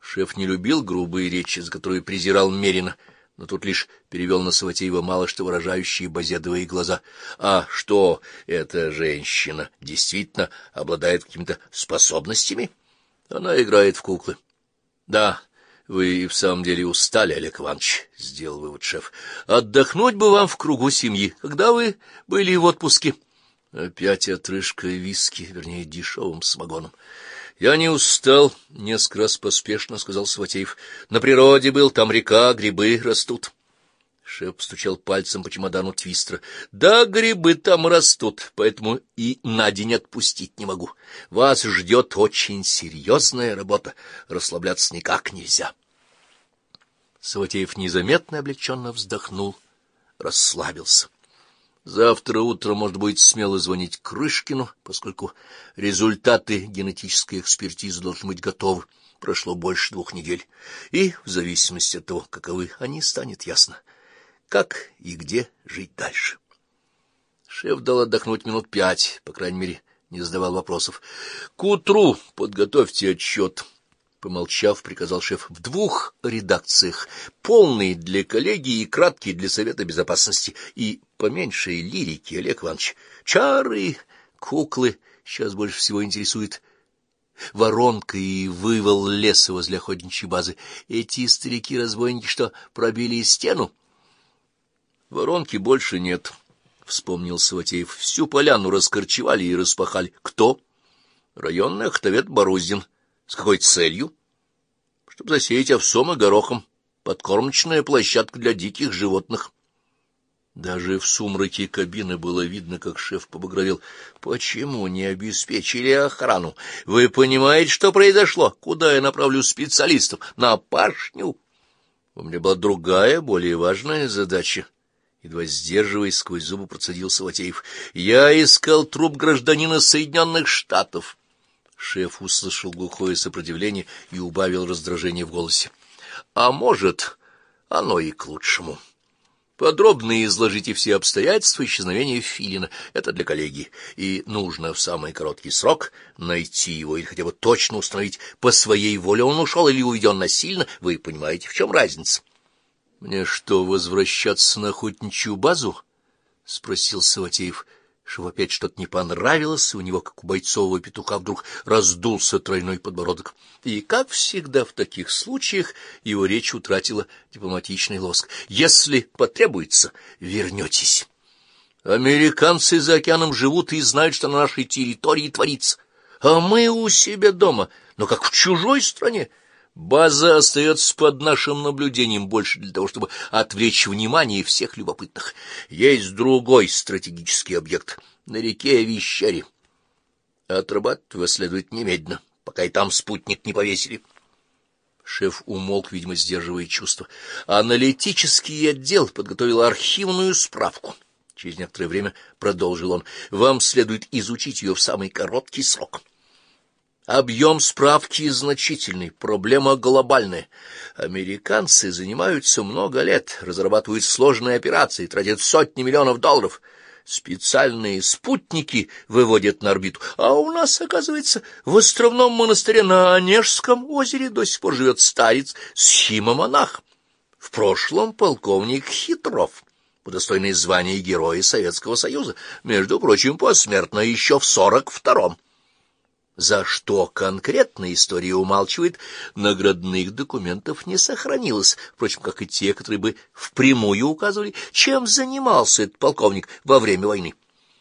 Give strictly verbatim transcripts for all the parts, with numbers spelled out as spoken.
Шеф не любил грубые речи, за которые презирал Мерина, но тут лишь перевел на Саватеева мало что выражающие базедовые глаза. А что эта женщина действительно обладает какими-то способностями? Она играет в куклы. Да, вы и в самом деле устали, Олег Иванович, — сделал вывод шеф. Отдохнуть бы вам в кругу семьи, когда вы были в отпуске. Опять отрыжка виски, вернее, дешевым самогоном. Я не устал, — несколько раз поспешно сказал Саватеев. На природе был, там река, грибы растут. Шеф постучал пальцем по чемодану Твистера. Да, грибы там растут, поэтому и на день отпустить не могу. Вас ждет очень серьезная работа, расслабляться никак нельзя. Саватеев незаметно и облегченно вздохнул, расслабился. Завтра утром можно будет смело звонить Крышкину, поскольку результаты генетической экспертизы должны быть готовы. Прошло больше двух недель, и в зависимости от того, каковы они, станет ясно, как и где жить дальше. Шеф дал отдохнуть минут пять, по крайней мере, не задавал вопросов. — К утру подготовьте отчет. Помолчав, приказал шеф, — в двух редакциях, полный для коллегии и краткий для Совета Безопасности, и поменьше лирики, Олег Иванович. Чары, куклы сейчас больше всего интересует. Воронка и вывал леса возле охотничьей базы. Эти старики-разбойники, что пробили стену? Воронки больше нет, — вспомнил Саватеев. Всю поляну раскорчевали и распахали. Кто? Районный охотовед Боруздин. С какой целью? Чтобы засеять овсом и горохом. Подкормочная площадка для диких животных. Даже в сумраке кабины было видно, как шеф побагровел. Почему не обеспечили охрану? Вы понимаете, что произошло? Куда я направлю специалистов? На пашню? У меня была другая, более важная задача. Едва сдерживаясь, сквозь зубы процедил Саватеев. Я искал труп гражданина Соединенных Штатов. Шеф услышал глухое сопротивление и убавил раздражение в голосе. А может, оно и к лучшему. Подробно изложите все обстоятельства исчезновения Филина. Это для коллегии. И нужно в самый короткий срок найти его или хотя бы точно установить, по своей воле он ушел или уведен насильно. Вы понимаете, в чем разница? — Мне что, возвращаться на охотничью базу? — спросил Саватеев. Что опять что-то не понравилось, у него, как у бойцового петуха, вдруг раздулся тройной подбородок. И, как всегда в таких случаях, его речь утратила дипломатичный лоск. «Если потребуется, вернетесь. Американцы за океаном живут и знают, что на нашей территории творится. А мы у себя дома, но как в чужой стране. База остается под нашим наблюдением больше для того, чтобы отвлечь внимание всех любопытных. Есть другой стратегический объект на реке Вещере. Отрабатывать его следует немедленно, пока и там спутник не повесили. Шеф умолк, видимо, сдерживая чувства. Аналитический отдел подготовил архивную справку. Через некоторое время продолжил он. Вам следует изучить ее в самый короткий срок. Объем справки значительный, проблема глобальная. Американцы занимаются много лет, разрабатывают сложные операции, тратят сотни миллионов долларов. Специальные спутники выводят на орбиту. А у нас, оказывается, в островном монастыре на Онежском озере до сих пор живет старец схимомонах. В прошлом полковник Хитров, удостоенный звания Героя Советского Союза, между прочим, посмертно еще в сорок втором. За что конкретно история умалчивает, наградных документов не сохранилось, впрочем, как и те, которые бы впрямую указывали, чем занимался этот полковник во время войны.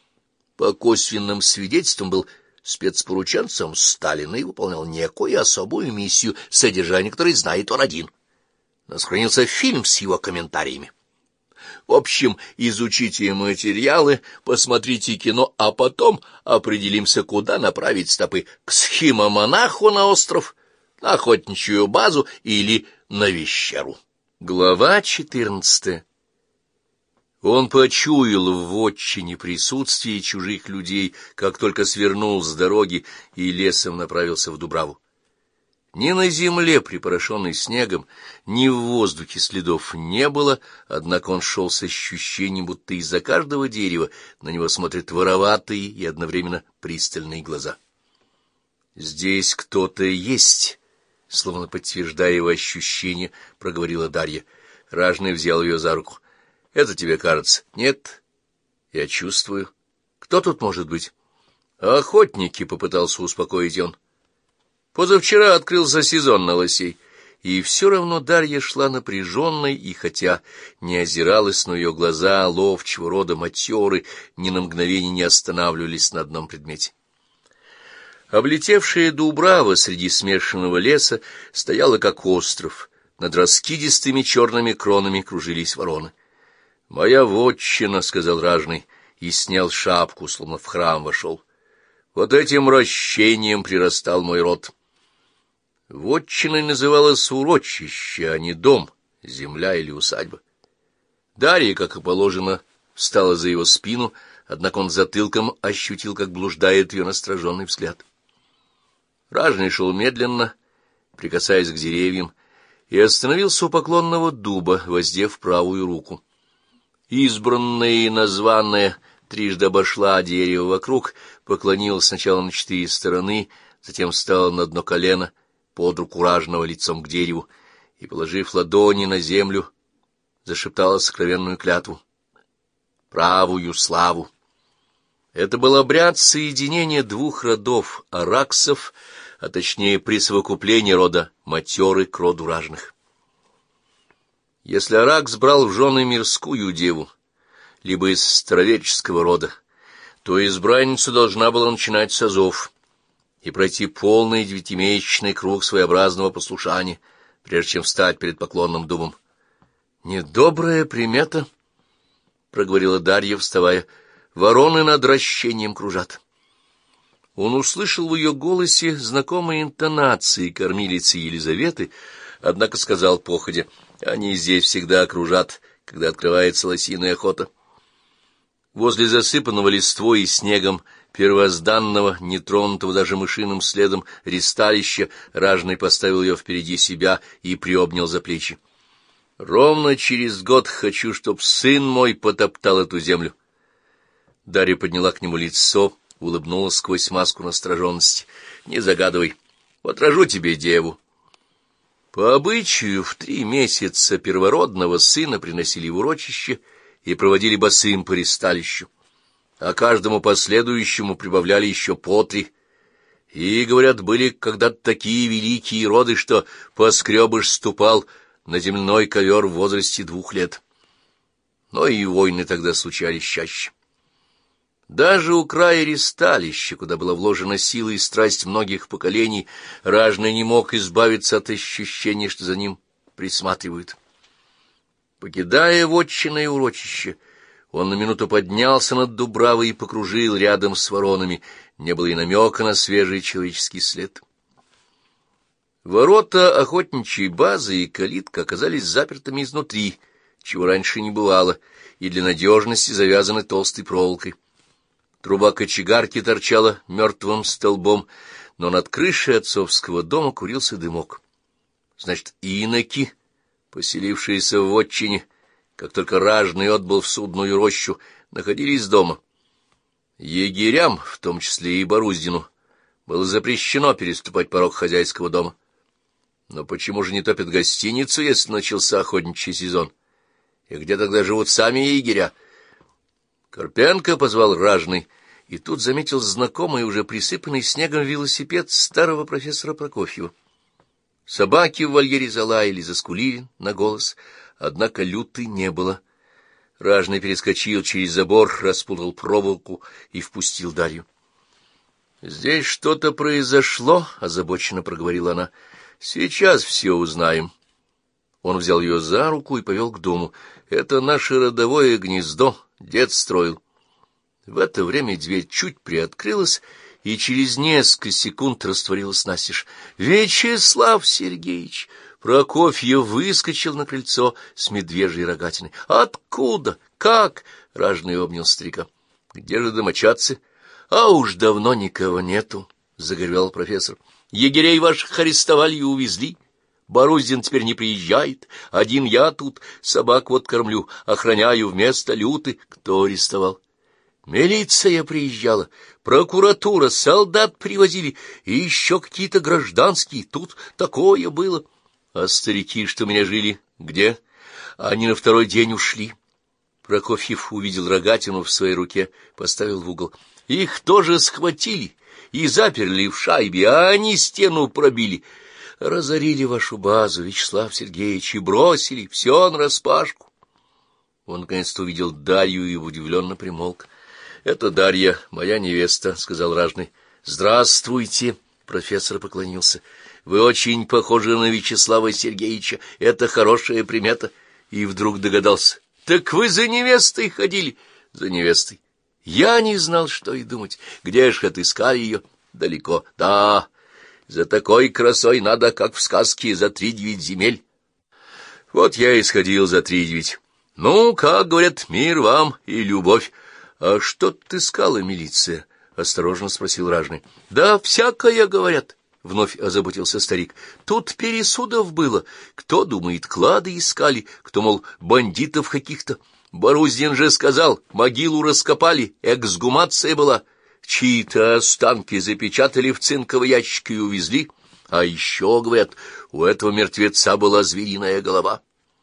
По косвенным свидетельствам был спецпорученцем Сталина и выполнял некую особую миссию, содержание которой знает он один. Но сохранился фильм с его комментариями. В общем, изучите материалы, посмотрите кино, а потом определимся, куда направить стопы — к схимомонаху на остров, на охотничью базу или на Вещеру. Глава четырнадцатая. Он почуял в вотчине присутствие чужих людей, как только свернул с дороги и лесом направился в Дубраву. Ни на земле, припорошенной снегом, ни в воздухе следов не было, однако он шел с ощущением, будто из-за каждого дерева на него смотрят вороватые и одновременно пристальные глаза. Здесь кто-то есть, словно подтверждая его ощущение, проговорила Дарья. Ражный взял ее за руку. — Это тебе кажется? — Нет, я чувствую. Кто тут может быть? — Охотники, — попытался успокоить он. Позавчера открылся сезон на лосей. И все равно Дарья шла напряженной, и хотя не озиралась, но ее глаза ловчего рода матеры ни на мгновение не останавливались на одном предмете. Облетевшая Дубрава среди смешанного леса стояла как остров, над раскидистыми черными кронами кружились вороны. — Моя вотчина, — сказал Ражный, и снял шапку, словно в храм вошел. Вот этим рощением прирастал мой род. Вотчиной называлось урочище, а не дом, земля или усадьба. Дарья, как и положено, встала за его спину, однако он затылком ощутил, как блуждает ее настороженный взгляд. Ражный шел медленно, прикасаясь к деревьям, и остановился у поклонного дуба, воздев правую руку. Избранная и названная трижды обошла дерево вокруг, поклонилась сначала на четыре стороны, затем встала на одно колено, под руку Ражного лицом к дереву, и, положив ладони на землю, зашептала сокровенную клятву. Правую славу. Это был обряд соединения двух родов — араксов, а точнее присовокупление рода матеры к роду Ражных. Если Аракс брал в жены мирскую деву, либо из староверческого рода, то избранницу должна была начинать с азов и пройти полный девятимесячный круг своеобразного послушания, прежде чем встать перед поклонным дубом. — Недобрая примета, — проговорила Дарья, вставая, — вороны над рощением кружат. Он услышал в ее голосе знакомые интонации кормилицы Елизаветы, однако сказал походя: — Они здесь всегда кружат, когда открывается лосиная охота. Возле засыпанного листвой и снегом первозданного, нетронутого даже мышиным следом ристалища, Ражный поставил ее впереди себя и приобнял за плечи. — Ровно через год хочу, чтоб сын мой потоптал эту землю. Дарья подняла к нему лицо, улыбнулась сквозь маску настороженности. — Не загадывай, вот рожу тебе деву. По обычаю в три месяца первородного сына приносили в урочище и проводили босым по ристалищу, а каждому последующему прибавляли еще по три. И, говорят, были когда-то такие великие роды, что поскребыш ступал на земляной ковер в возрасте двух лет. Но и войны тогда случались чаще. Даже у края ристалища, куда была вложена сила и страсть многих поколений, Ражный не мог избавиться от ощущения, что за ним присматривают. Покидая вотчинное и урочище, он на минуту поднялся над Дубравой и покружил рядом с воронами. Не было и намека на свежий человеческий след. Ворота охотничьей базы и калитка оказались запертыми изнутри, чего раньше не бывало, и для надежности завязаны толстой проволокой. Труба кочегарки торчала мертвым столбом, но над крышей отцовского дома курился дымок. Значит, иноки, поселившиеся в вотчине, как только Ражный отбыл в судную рощу, находились дома. Егерям, в том числе и Боруздину, было запрещено переступать порог хозяйского дома. Но почему же не топят гостиницу, если начался охотничий сезон? И где тогда живут сами егеря? Карпенко позвал Ражный, и тут заметил знакомый, уже присыпанный снегом велосипед старого профессора Прокофьева. Собаки в вольере залаяли, заскулили на голос, однако люты не было. Ражный перескочил через забор, распутал проволоку и впустил Дарью. — Здесь что-то произошло, — озабоченно проговорила она. — Сейчас все узнаем. Он взял ее за руку и повел к дому. — Это наше родовое гнездо, дед строил. В это время дверь чуть приоткрылась, и через несколько секунд растворилась настежь. — Вячеслав Сергеевич! Прокофьев выскочил на крыльцо с медвежьей рогатиной. — Откуда? Как? — Ражный обнял старика. — Где же домочадцы? — А уж давно никого нету, — загоревел профессор. — Егерей ваших арестовали и увезли. Боруздин теперь не приезжает. Один я тут, собак вот кормлю, охраняю вместо люты. Кто арестовал? — Милиция приезжала, прокуратура, солдат привозили, и еще какие-то гражданские. Тут такое было. А старики, что у меня жили, где? Они на второй день ушли. Прокофьев увидел рогатину в своей руке, поставил в угол. Их тоже схватили и заперли в шайбе, а они стену пробили. Разорили вашу базу, Вячеслав Сергеевич, и бросили все нараспашку. Он наконец-то увидел Дарью и удивленно примолк. — Это Дарья, моя невеста, — сказал ражный. — Здравствуйте, — профессор поклонился. — Вы очень похожи на Вячеслава Сергеевича. Это хорошая примета. И вдруг догадался. — Так вы за невестой ходили? — За невестой. Я не знал, что и думать. Где ж отыскали ее? Далеко. Да, за такой красой надо, как в сказке, за три-девять земель. Вот я и сходил за три-девять. Ну, как говорят, мир вам и любовь. А что ты искала, милиция? — осторожно спросил ражный. — Да всякое, говорят, — вновь озаботился старик. — Тут пересудов было. Кто, думает, клады искали, кто, мол, бандитов каких-то. Боруздин же сказал, могилу раскопали, эксгумация была. Чьи-то останки запечатали в цинковый ящик и увезли. А еще, говорят, у этого мертвеца была звериная голова.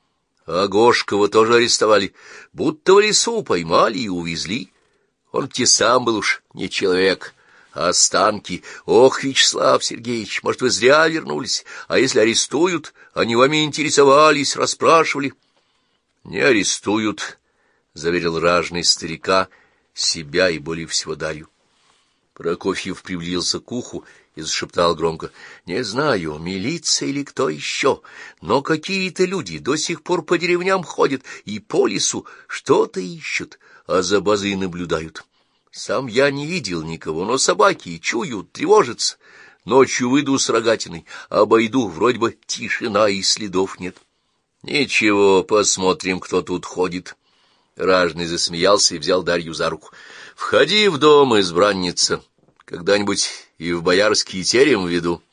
А Гошкова тоже арестовали, будто в лесу поймали и увезли. Он те сам был уж не человек, а останки. Ох, Вячеслав Сергеевич, может, вы зря вернулись, а если арестуют, они вами интересовались, расспрашивали. — Не арестуют, — заверил ражный старика, себя и более всего Дарью. Прокофьев приблизился к уху и зашептал громко. — Не знаю, милиция или кто еще, но какие-то люди до сих пор по деревням ходят и по лесу что-то ищут, а за базой наблюдают. Сам я не видел никого, но собаки чуют, тревожатся. Ночью выйду с рогатиной, обойду, вроде бы тишина и следов нет. — Ничего, посмотрим, кто тут ходит. Ражный засмеялся и взял Дарью за руку. — Входи в дом, избранница. Когда-нибудь и в боярский терем веду.